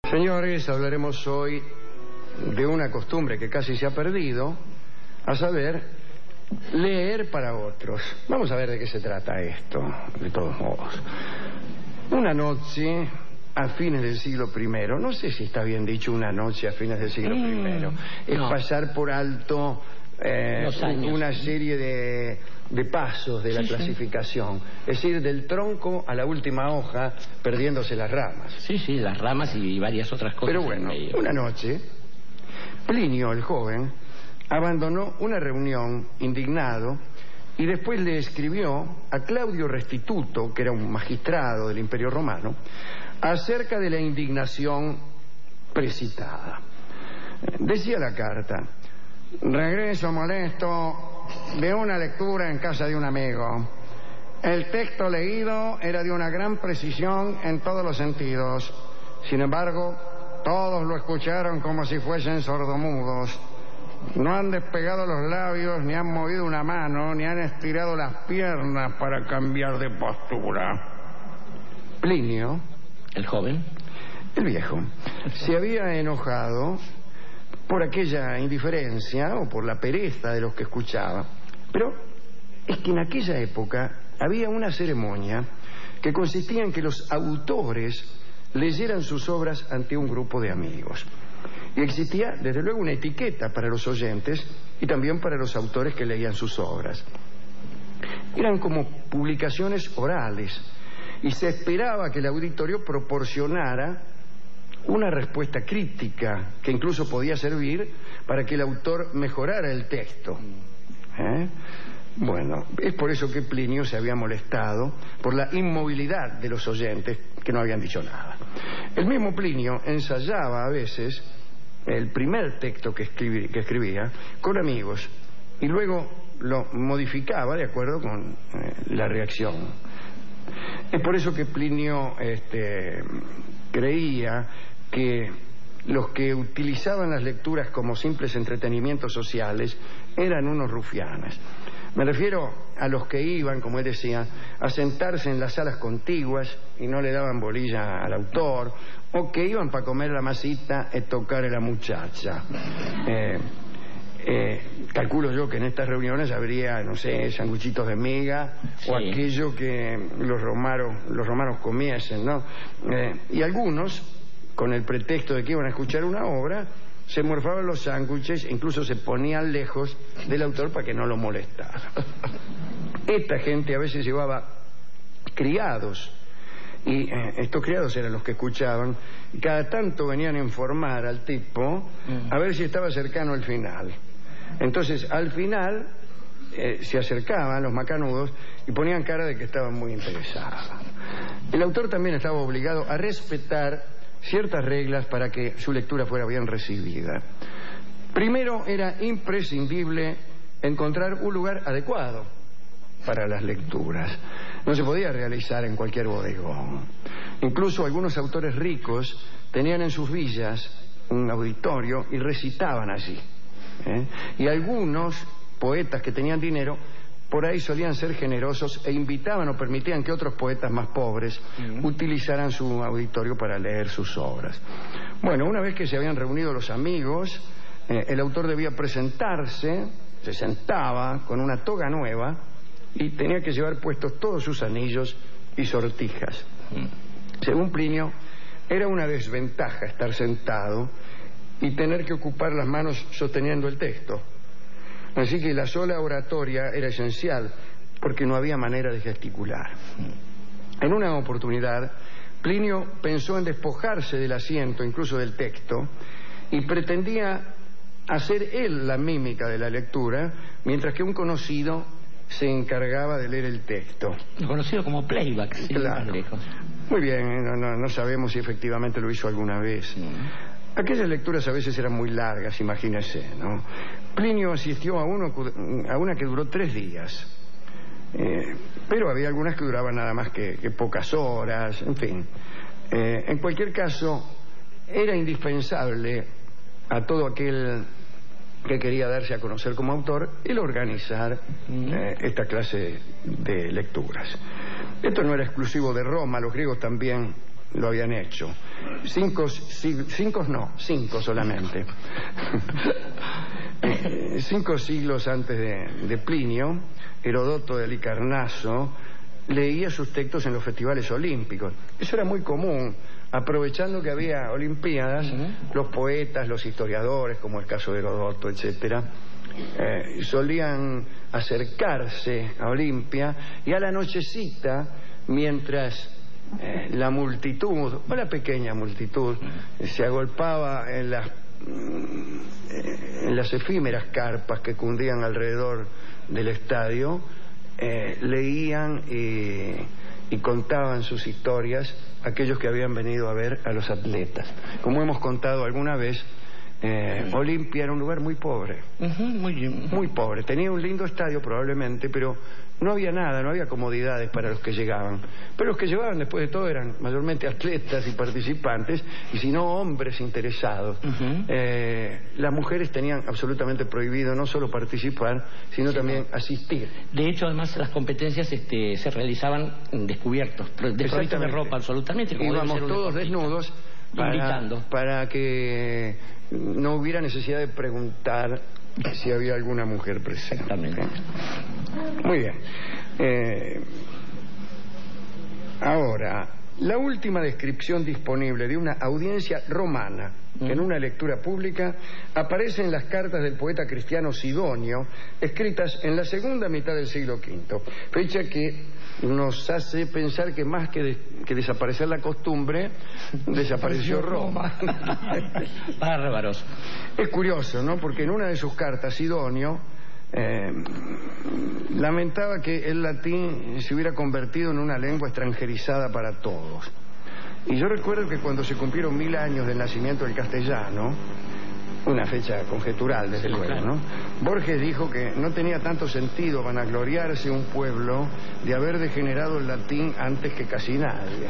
Señores, hablaremos hoy de una costumbre que casi se ha perdido, a saber, leer para otros. Vamos a ver de qué se trata esto, de todos modos. Una noche a fines del siglo I, no sé si está bien dicho una noche a fines del siglo I, es pasar por alto una serie de pasos de la clasificación, es decir, del tronco a la última hoja, perdiéndose las ramas. Sí, las ramas y varias otras cosas. Pero bueno, una noche, Plinio el joven abandonó una reunión indignado y después le escribió a Claudio Restituto, que era un magistrado del Imperio Romano, acerca de la indignación precitada. Decía la carta: regreso molesto de una lectura en casa de un amigo. El texto leído era de una gran precisión en todos los sentidos. Sin embargo, todos lo escucharon como si fuesen sordomudos. No han despegado los labios, ni han movido una mano, ni han estirado las piernas para cambiar de postura. Plinio, el joven, el viejo, se había enojado por aquella indiferencia o por la pereza de los que escuchaba. Pero es que en aquella época había una ceremonia que consistía en que los autores leyeran sus obras ante un grupo de amigos. Y existía, desde luego, una etiqueta para los oyentes y también para los autores que leían sus obras. Eran como publicaciones orales y se esperaba que el auditorio proporcionara una respuesta crítica que incluso podía servir para que el autor mejorara el texto. Bueno, es por eso que Plinio se había molestado por la inmovilidad de los oyentes que no habían dicho nada. El mismo Plinio ensayaba a veces el primer texto que escribía con amigos y luego lo modificaba de acuerdo con la reacción. Es por eso que Plinio creía que los que utilizaban las lecturas como simples entretenimientos sociales eran unos rufianes. Me refiero a los que iban, como él decía, a sentarse en las salas contiguas y no le daban bolilla al autor, o que iban para comer la masita y tocar a la muchacha. Calculo yo que en estas reuniones habría, no sé, sanguchitos de miga, sí, o aquello que los romanos comiesen, ¿no? Y algunos, con el pretexto de que iban a escuchar una obra, se morfaban los sándwiches e incluso se ponían lejos del autor para que no lo molestara. Esta gente a veces llevaba criados, y estos criados eran los que escuchaban, y cada tanto venían a informar al tipo a ver si estaba cercano al final. Entonces, al final se acercaban los macanudos y ponían cara de que estaban muy interesados. El autor también estaba obligado a respetar ciertas reglas para que su lectura fuera bien recibida. Primero, era imprescindible encontrar un lugar adecuado para las lecturas. No se podía realizar en cualquier bodegón. Incluso algunos autores ricos tenían en sus villas un auditorio y recitaban allí. Y algunos poetas que tenían dinero por ahí solían ser generosos e invitaban o permitían que otros poetas más pobres utilizaran su auditorio para leer sus obras. Bueno, una vez que se habían reunido los amigos, el autor debía presentarse, se sentaba con una toga nueva y tenía que llevar puestos todos sus anillos y sortijas. Según Plinio, era una desventaja estar sentado y tener que ocupar las manos sosteniendo el texto. Así que la sola oratoria era esencial, porque no había manera de gesticular. En una oportunidad, Plinio pensó en despojarse del asiento, incluso del texto, y pretendía hacer él la mímica de la lectura, mientras que un conocido se encargaba de leer el texto. Conocido como playback, sí, claro. Muy bien, no sabemos si efectivamente lo hizo alguna vez. Aquellas lecturas a veces eran muy largas, imagínese, ¿no? Plinio asistió a una que duró 3 días, pero había algunas que duraban nada más que pocas horas, en fin. En cualquier caso, era indispensable a todo aquel que quería darse a conocer como autor el organizar esta clase de lecturas. Esto no era exclusivo de Roma, los griegos también lo habían hecho. 5 solamente. 5 siglos antes de Plinio, Herodoto de Halicarnaso leía sus textos en los festivales olímpicos. Eso era muy común. Aprovechando que había olimpiadas, los poetas, los historiadores, como el caso de Herodoto, etcétera, solían acercarse a Olimpia, y a la nochecita, mientras la multitud, o la pequeña multitud, se agolpaba en las efímeras carpas que cundían alrededor del estadio, leían y contaban sus historias aquellos que habían venido a ver a los atletas. Como hemos contado alguna vez, Olimpia era un lugar muy pobre. Muy pobre. Tenía un lindo estadio probablemente, pero no había nada, no había comodidades para los que llegaban. Pero los que llegaban, después de todo, eran mayormente atletas y participantes, y si no, hombres interesados. Las mujeres tenían absolutamente prohibido no solo participar, sino también asistir. De hecho, además, las competencias se realizaban descubiertos, desprovistos de ropa absolutamente. Como íbamos todos desnudos para que no hubiera necesidad de preguntar si había alguna mujer presente. Exactamente. Muy bien. Ahora, la última descripción disponible de una audiencia romana en una lectura pública aparece en las cartas del poeta cristiano Sidonio, escritas en la segunda mitad del siglo V, fecha que nos hace pensar que más que desaparecer la costumbre, desapareció Roma. Bárbaros. Es curioso, ¿no? Porque en una de sus cartas Sidonio lamentaba que el latín se hubiera convertido en una lengua extranjerizada para todos. Y yo recuerdo que cuando se cumplieron 1000 años del nacimiento del castellano, una fecha conjetural desde luego, claro, ¿no? Borges dijo que no tenía tanto sentido vanagloriarse un pueblo de haber degenerado el latín antes que casi nadie.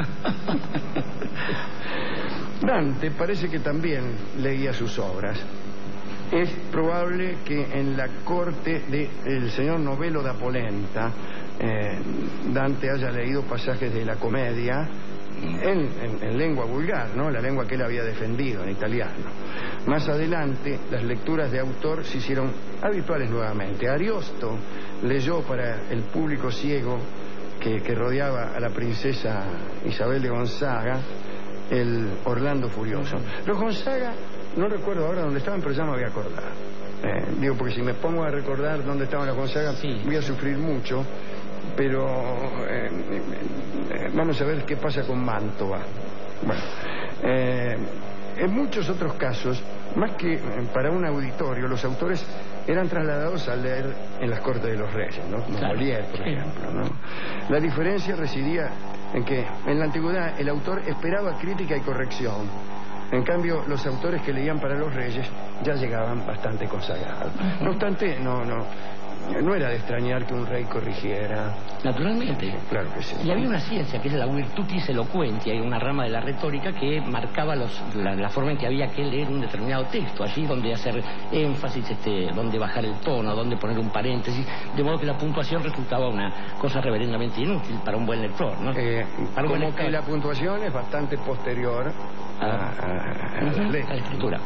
Dante parece que también leía sus obras. Es probable que en la corte del señor Novello da Polenta Dante haya leído pasajes de la Comedia en lengua vulgar, ¿no? La lengua que él había defendido, en italiano. Más adelante, las lecturas de autor se hicieron habituales nuevamente. Ariosto leyó para el público ciego que rodeaba a la princesa Isabel de Gonzaga el Orlando Furioso. Los Gonzaga, no recuerdo ahora dónde estaban, pero ya me voy a acordar. Digo, porque si me pongo a recordar dónde estaban los Gonzaga, voy a sufrir mucho. Pero vamos a ver qué pasa con Mantova. Bueno, en muchos otros casos, más que para un auditorio, los autores eran trasladados a leer en las cortes de los reyes, ¿no? Como Molière, por ejemplo, ¿no? La diferencia residía en que en la antigüedad el autor esperaba crítica y corrección. En cambio, los autores que leían para los reyes ya llegaban bastante consagrados. No obstante, no era de extrañar que un rey corrigiera. Naturalmente. Claro que sí. Y había una ciencia que es la virtutis eloquentia, hay una rama de la retórica que marcaba la forma en que había que leer un determinado texto, allí donde hacer énfasis, donde bajar el tono, donde poner un paréntesis, de modo que la puntuación resultaba una cosa reverendamente inútil para un buen lector, ¿no? Como que la puntuación es bastante posterior a la escritura.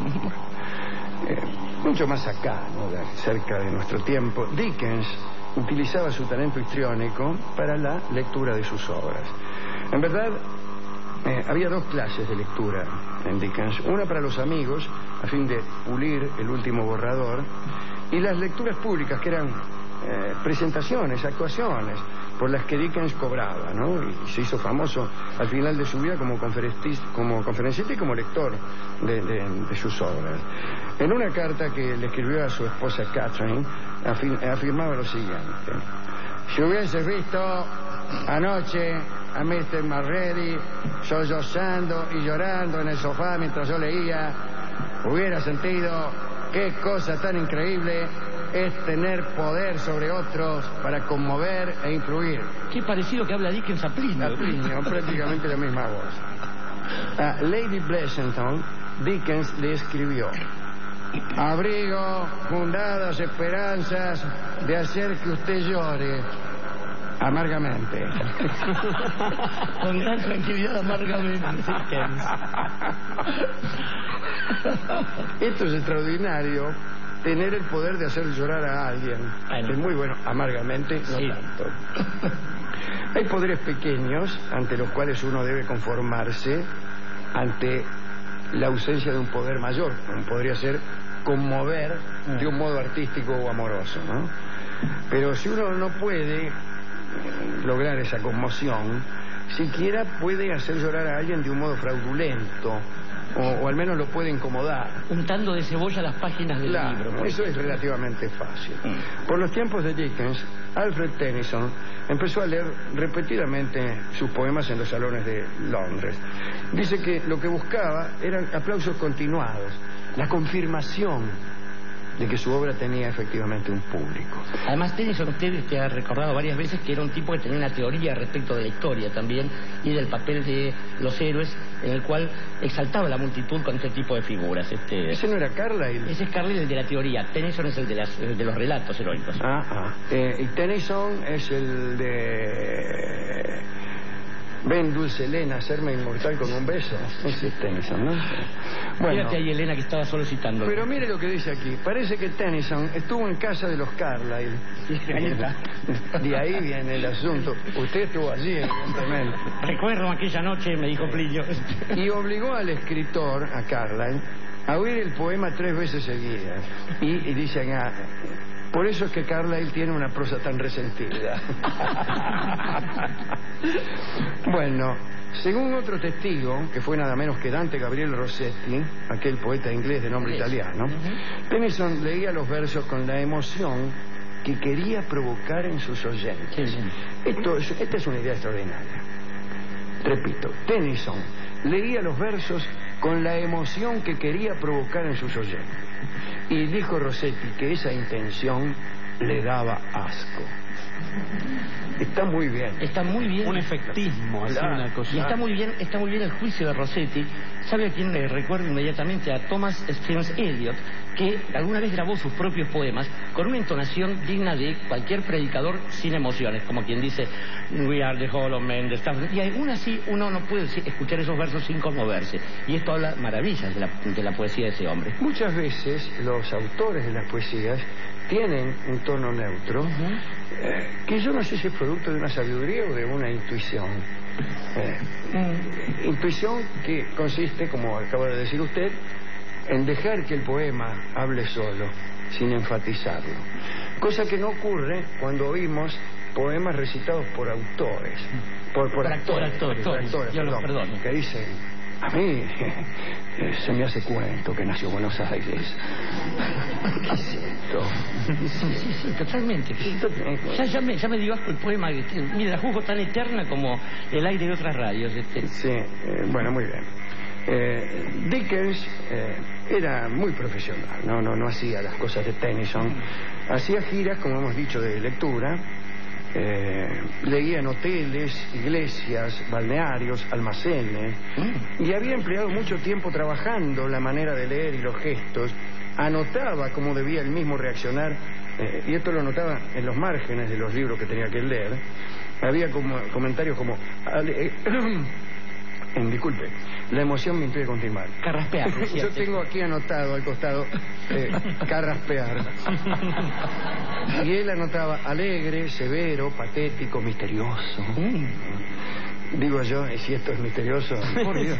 Mucho más acá, ¿no? Cerca de nuestro tiempo, Dickens utilizaba su talento histriónico para la lectura de sus obras. En verdad, había dos clases de lectura en Dickens. Una para los amigos, a fin de pulir el último borrador, y las lecturas públicas, que eran presentaciones, actuaciones, por las que Dickens cobraba, ¿no? Y se hizo famoso al final de su vida como conferencista y como lector de sus obras. En una carta que le escribió a su esposa Catherine, afirmaba lo siguiente: si hubiese visto anoche a Mr. Mulready sollozando y llorando en el sofá mientras yo leía, hubiera sentido qué cosa tan increíble es tener poder sobre otros para conmover e influir. Qué parecido que habla Dickens a Plinio. A Plinio, prácticamente la misma voz. A Lady Blessington, Dickens le escribió: abrigo fundadas esperanzas de hacer que usted llore. Amargamente. Con gran tranquilidad, amargamente. Esto es extraordinario, tener el poder de hacer llorar a alguien. Bueno. Es muy bueno, amargamente, no Sí. tanto. Hay poderes pequeños ante los cuales uno debe conformarse ante la ausencia de un poder mayor, como podría ser conmover de un modo artístico o amoroso, ¿no? Pero si uno no puede lograr esa conmoción, siquiera puede hacer llorar a alguien de un modo fraudulento, o al menos lo puede incomodar. Untando de cebolla las páginas del libro. Claro, eso es relativamente fácil. Por los tiempos de Dickens, Alfred Tennyson empezó a leer repetidamente sus poemas en los salones de Londres. Dice que lo que buscaba eran aplausos continuados, la confirmación de que su obra tenía efectivamente un público. Además, Tennyson, usted te ha recordado varias veces que era un tipo que tenía una teoría respecto de la historia también y del papel de los héroes, en el cual exaltaba la multitud con este tipo de figuras. ¿Ese no era Carlyle? Ese es Carlyle, el de la teoría. Tennyson es el de los relatos heroicos. Y Tennyson es el de... Ven, dulce Elena, hacerme inmortal con un beso. Ese es Tennyson, ¿no? Bueno, fíjate ahí, Elena, que estaba solo citando. pero mire lo que dice aquí. Parece que Tennyson estuvo en casa de los Carlyle. Ahí está. De ahí viene el asunto. Usted estuvo allí, evidentemente. Recuerdo aquella noche, me dijo Plinio. Y obligó al escritor, a Carlyle, a oír el poema 3 veces seguidas. Y dicen, por eso es que Carlyle tiene una prosa tan resentida. Bueno, según otro testigo, que fue nada menos que Dante Gabriel Rossetti, aquel poeta inglés de nombre italiano, Tennyson leía los versos con la emoción que quería provocar en sus oyentes. Esta es una idea extraordinaria. Repito, Tennyson leía los versos con la emoción que quería provocar en sus oyentes. Y dijo Rossetti que esa intención le daba asco. Está muy bien. Está muy bien. Un efectismo, así Claro. una cosa. Y está muy bien el juicio de Rossetti. ¿Sabe a quién le recuerdo inmediatamente? A Thomas Stearns Eliot, que alguna vez grabó sus propios poemas con una entonación digna de cualquier predicador sin emociones, como quien dice We are the hollow men, the stuff. Y aún así uno no puede escuchar esos versos sin conmoverse. Y esto habla maravillas de la poesía de ese hombre. Muchas veces los autores de las poesías tienen un tono neutro, que yo no sé si es producto de una sabiduría o de una intuición. Intuición que consiste, como acaba de decir usted, en dejar que el poema hable solo, sin enfatizarlo. Cosa que no ocurre cuando oímos poemas recitados por autores. Por actores, yo los perdono. que dicen, a mí se me hace cuento que nació Buenos Aires. ¿Qué es esto? Sí, totalmente. Ya me dio asco el poema. Mira, la juzgo tan eterna como el aire de otras radios. Sí, bueno, muy bien. Dickens era muy profesional, no hacía las cosas de Tennyson. Hacía giras, como hemos dicho, de lectura. Leía en hoteles, iglesias, balnearios, almacenes, y había empleado mucho tiempo trabajando la manera de leer y los gestos. Anotaba cómo debía él mismo reaccionar, y esto lo anotaba en los márgenes de los libros que tenía que leer. Había comentarios como disculpe, la emoción me impide continuar. Carraspear. Yo tengo aquí anotado al costado carraspear. Y él anotaba alegre, severo, patético, misterioso. Digo yo, si esto es misterioso, por Dios.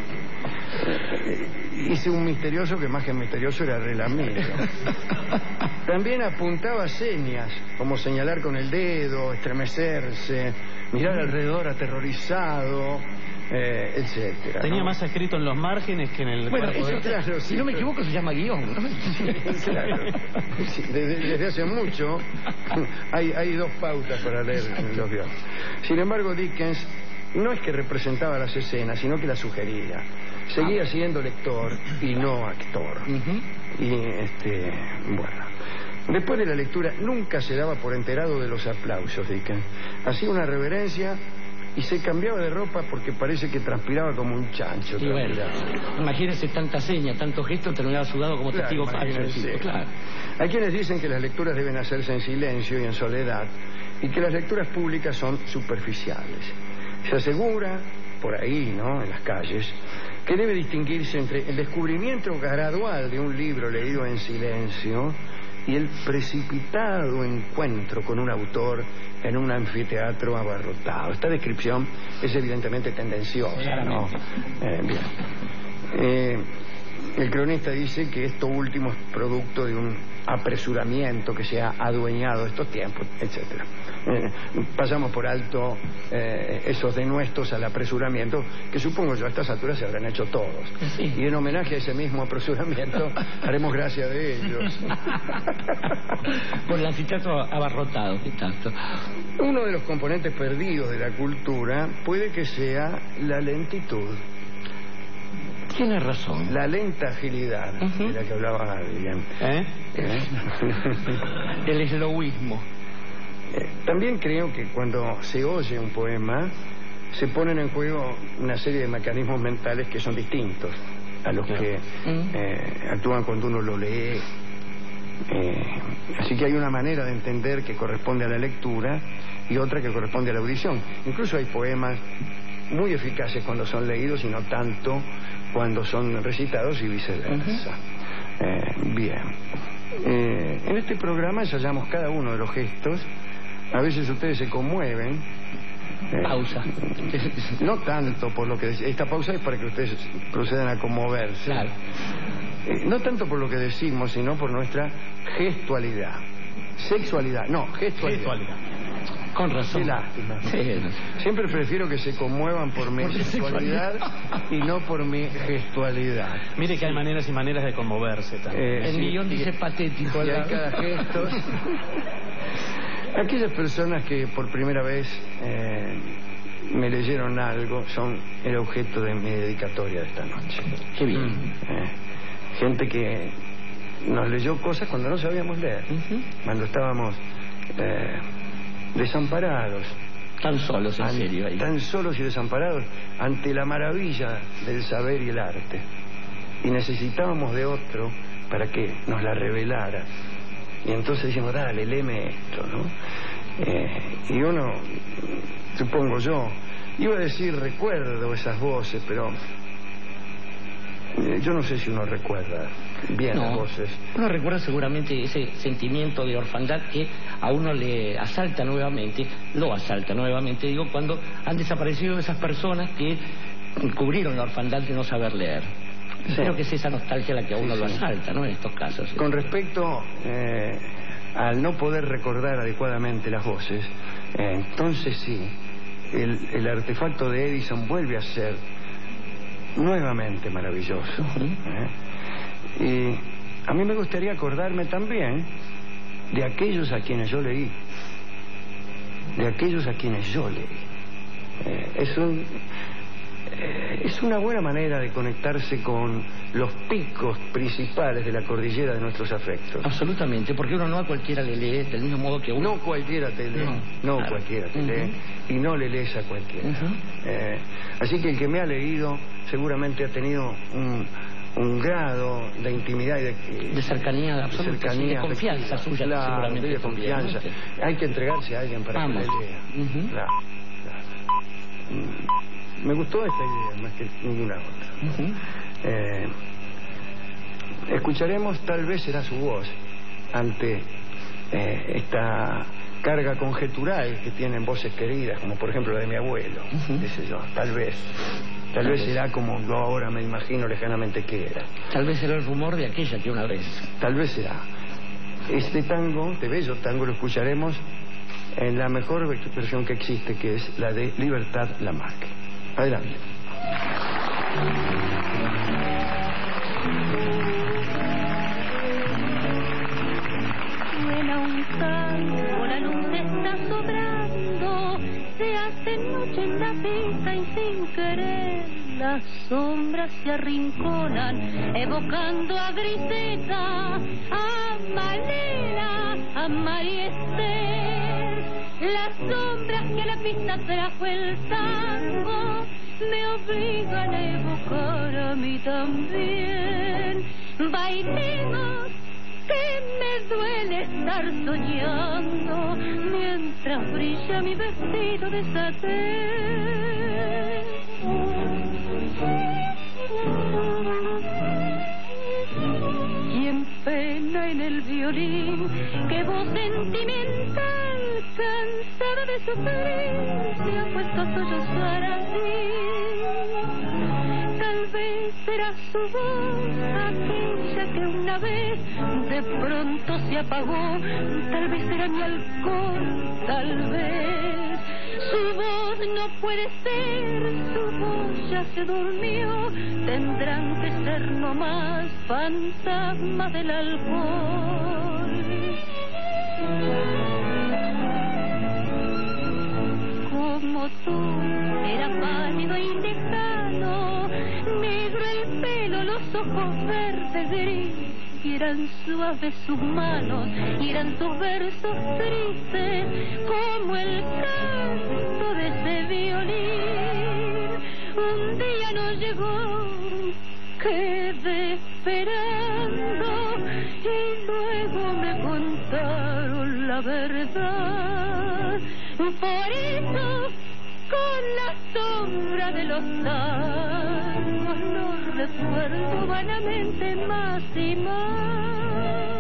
Hice un misterioso que más que misterioso era relamido. También apuntaba señas, como señalar con el dedo, estremecerse, mirar alrededor aterrorizado, etcétera. Tenía más escrito en los márgenes que en el... Bueno, cuerpo eso, de... claro, si sí, no me pero- equivoco, se llama guión, ¿no? Claro. Sí, desde hace mucho hay dos pautas para leer los guiones. Sin embargo, Dickens no es que representaba las escenas, sino que las sugería. Seguía siendo lector y no actor. Y bueno, después de la lectura nunca se daba por enterado de los aplausos. Dickens hacía una reverencia y se cambiaba de ropa porque parece que transpiraba como un chancho. Y bueno, imagínese tanta seña, tanto gesto, terminaba sudado como testigo falso. imagínense. Claro. Hay quienes dicen que las lecturas deben hacerse en silencio y en soledad, y que las lecturas públicas son superficiales. Se asegura, por ahí, ¿no?, en las calles, que debe distinguirse entre el descubrimiento gradual de un libro leído en silencio y el precipitado encuentro con un autor en un anfiteatro abarrotado. Esta descripción es evidentemente tendenciosa, ¿no? Bien. El cronista dice que esto último es producto de un apresuramiento que se ha adueñado de estos tiempos, etcétera. Pasamos por alto esos denuestos al apresuramiento que supongo yo a estas alturas se habrán hecho todos. Sí. Y en homenaje a ese mismo apresuramiento haremos gracia de ellos. Por el anfiteatro abarrotado, ¿qué tanto? Uno de los componentes perdidos de la cultura puede que sea la lentitud. Tiene razón. La lenta agilidad de la que hablaba alguien. El eslowismo. También creo que cuando se oye un poema se ponen en juego una serie de mecanismos mentales que son distintos a los que actúan cuando uno lo lee. Así que hay una manera de entender que corresponde a la lectura y otra que corresponde a la audición. Incluso hay poemas muy eficaces cuando son leídos y no tanto cuando son recitados y viceversa. Bien. En este programa ensayamos cada uno de los gestos. A veces ustedes se conmueven. Pausa. No tanto por lo que esta pausa es para que ustedes procedan a conmoverse. Claro. No tanto por lo que decimos, sino por nuestra gestualidad. Sexualidad, no, gestualidad. Con razón. Qué lástima. Sí. Siempre prefiero que se conmuevan por mi sexualidad y no por mi gestualidad. Mire que hay maneras y maneras de conmoverse también. El guión dice patético. Y hay cada gesto. Aquellas personas que por primera vez me leyeron algo son el objeto de mi dedicatoria de esta noche. Qué bien. Gente que nos leyó cosas cuando no sabíamos leer, cuando estábamos desamparados. Tan solos, en serio. Ahí. Tan solos y desamparados ante la maravilla del saber y el arte. Y necesitábamos de otro para que nos la revelara. Y entonces decimos, dale, léeme esto, ¿no? Y uno, supongo yo, iba a decir recuerdo esas voces, pero yo no sé si uno recuerda bien las voces. Uno recuerda seguramente ese sentimiento de orfandad que a uno le asalta nuevamente, lo asalta nuevamente, digo, cuando han desaparecido esas personas que cubrieron la orfandad de no saber leer. Sí. Creo que es esa nostalgia la que a uno lo asalta, ¿no? En estos casos. Con respecto al no poder recordar adecuadamente las voces, entonces sí, el artefacto de Edison vuelve a ser nuevamente maravilloso. Y a mí me gustaría acordarme también de aquellos a quienes yo leí. De aquellos a quienes yo leí. Es una buena manera de conectarse con los picos principales de la cordillera de nuestros afectos. Absolutamente, porque uno no a cualquiera le lee del mismo modo que uno. No cualquiera te lee, claro. Cualquiera te lee, y no le lees a cualquiera. Así que el que me ha leído seguramente ha tenido un grado de intimidad y de cercanía absoluta, de confianza suya, claro, seguramente. De confianza. Hay que entregarse a alguien para que le lea. Claro. Me gustó esta idea más que ninguna otra. Escucharemos, tal vez será su voz ante esta carga conjetural que tienen voces queridas, como por ejemplo la de mi abuelo, qué sé yo, tal vez será como yo ahora me imagino lejanamente que era. Tal vez será el rumor de aquella que una vez. Tal vez será. Este tango, este bello tango, lo escucharemos en la mejor versión que existe, que es la de Libertad Lamarque. Adelante. Suena un tango, la luz está sobrando, se hace noche en la pista y sin querer las sombras se arrinconan, evocando a Griseta, a Malena, a María Esther. Las sombras que a la pista trajo el tango me obligan a evocar a mí también. Bailemos, que me duele estar soñando mientras brilla mi vestido de satén. Quien pena en el violín, qué voz sentimental, cansada de sufrir, se ha puesto a sollozar así. Tal vez será su voz aquella que una vez de pronto se apagó, tal vez será mi alcohol, tal vez su voz no puede ser, su voz ya se durmió, tendrán que ser nomás fantasmas del alcohol. Como tú, era pálido y lejano, negro el pelo, los ojos verdes gris, y eran suaves sus manos, y eran sus versos tristes, como el canto de ese violín. Un día no llegó, quedé esperando, y luego me contaron la verdad. Por eso, con la sombra de los años, lo recuerdo vanamente más y más.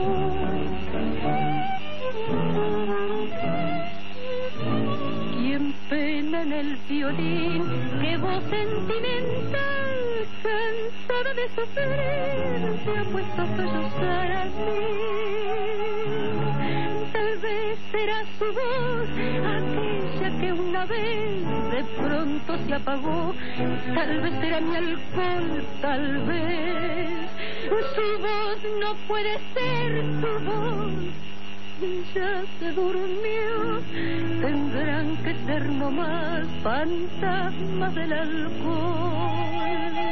Quien pena en el violín, qué voz sentimental, cansada de sufrir, se ha puesto a sollozar así. Tal vez será su voz aquella que una vez de pronto se apagó, tal vez será mi alcohol, tal vez su voz no puede ser, su voz ya se durmió, tendrán que ser nomás fantasmas del alcohol.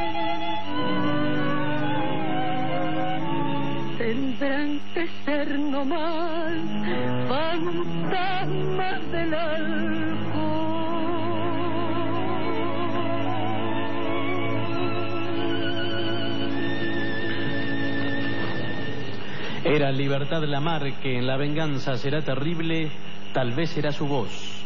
Tendrán que ser nomás fantasmas del alcohol. Era Libertad Lamarque, en La venganza será terrible, tal vez será su voz.